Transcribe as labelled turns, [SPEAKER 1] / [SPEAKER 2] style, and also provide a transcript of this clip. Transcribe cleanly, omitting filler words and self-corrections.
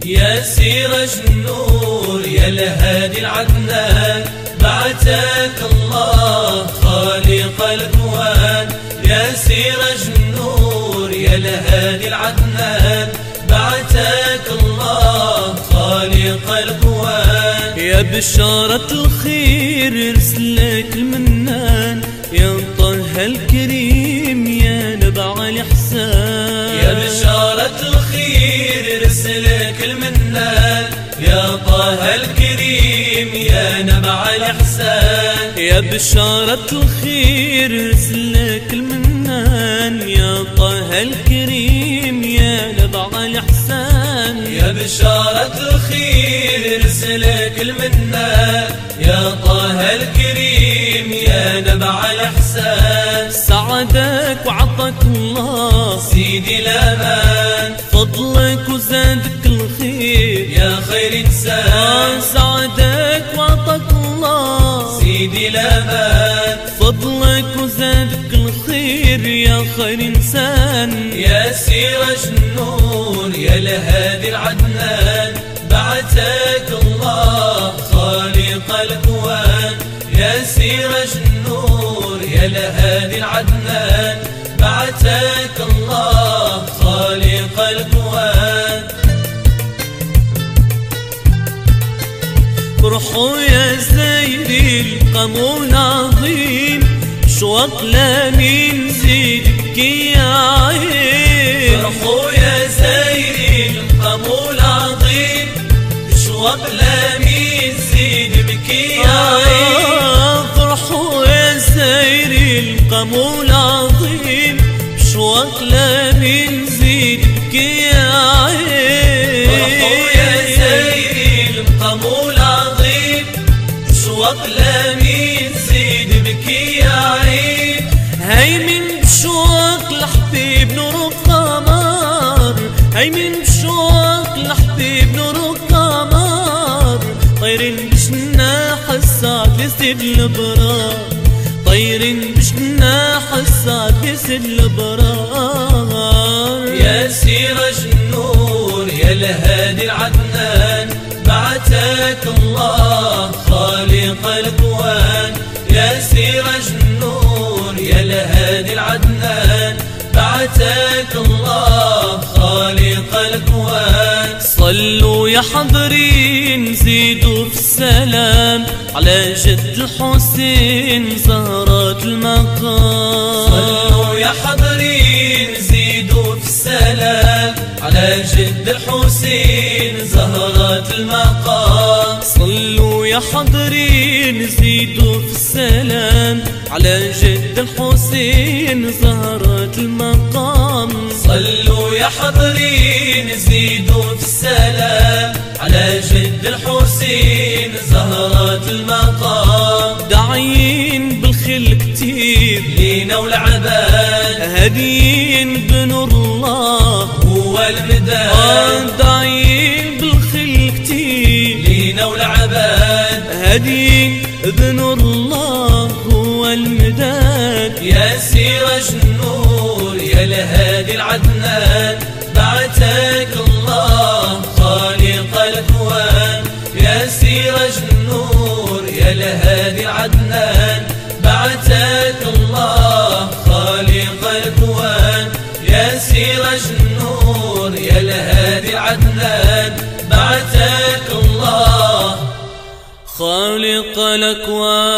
[SPEAKER 1] يا سيرج النور يا الهادي العدنان، بعثك الله خالق الكون. يا سيرج النور يا الهادي العدنان، بعثك الله خالق الكون.
[SPEAKER 2] يا بشارة الخير يرسلك المنان، يا طه الكريم يا نبع الإحسان.
[SPEAKER 1] يا بشارة الخير يرسلك المنان، يا طه الكريم يا نبع الإحسان.
[SPEAKER 2] يا بشارة الخير يرسلك المنان، يا طه الكريم يا نبع الإحسان.
[SPEAKER 1] يا بشارة الخير يرسلك المنان، يا طه الكريم يا نبع الإحسان.
[SPEAKER 2] سعدك وعطاك الله
[SPEAKER 1] سيدي الأمان،
[SPEAKER 2] فضلك وزادك الخير
[SPEAKER 1] يا خير إنسان.
[SPEAKER 2] سعدك وعطاك الله
[SPEAKER 1] سيدي الأمان،
[SPEAKER 2] فضلك وزادك الخير يا خير إنسان.
[SPEAKER 1] يا سيرج النور يا الهادي العدنان، بعثك الله خالق الكون. يا سيرج النور يا الهادي العدنان، بعثك الله خالق الكون.
[SPEAKER 2] فرحوا يا زيري القمر العظيم، شوق لمين زيدك يا عين.
[SPEAKER 1] فرحوا يا زيري القمر العظيم، شوق لمين زيد بكي يا عين.
[SPEAKER 2] فرحوا يا زيري القمر العظيم، شوق لمين زيدك يا عين.
[SPEAKER 1] فرحوا يا زيري القمر العظيم، شوق لمين زيد بكي يا عين.
[SPEAKER 2] هيمن بشوق لحبيب نور القمر، هيمن بشوق لحبيب نور القمر. طيرين بجناح السعد يسد البرار، طيرين بجناح السعد يسد البرار.
[SPEAKER 1] يا سيرج النور يا الهادي العدنان، بعثك الله خالق الكون. يا سيرج النور يا الهادي العدنان، بعثك الله خالق الكون.
[SPEAKER 2] صلوا يا حاضرين زيدوا في السلام على جد الحسين زهرة المقام.
[SPEAKER 1] صلوا يا حاضرين زيدوا في السلام على جد الحسين زهرة المقام.
[SPEAKER 2] صلوا يا حاضرين زيدوا في السلام على جد الحسين زهرة المقام.
[SPEAKER 1] صلوا يا حاضرين زيدوا في السلام على جد الحسين زهرة المقام.
[SPEAKER 2] داعين بالخير كتير
[SPEAKER 1] لينا والعباد،
[SPEAKER 2] هاديين بنور الله
[SPEAKER 1] هو المداد.
[SPEAKER 2] داعين بالخير كتير
[SPEAKER 1] لينا والعباد،
[SPEAKER 2] هاديين بنور الله هو المداد.
[SPEAKER 1] يا سيرج النور يا الهادي العدنان، بعثك الله خالق الكون. يا سيرج النور يا الهادي العدنان، بعثك الله خالق الكون. يا سيرج النور يا الهادي العدنان، بعثك الله
[SPEAKER 2] خالق الأكوان.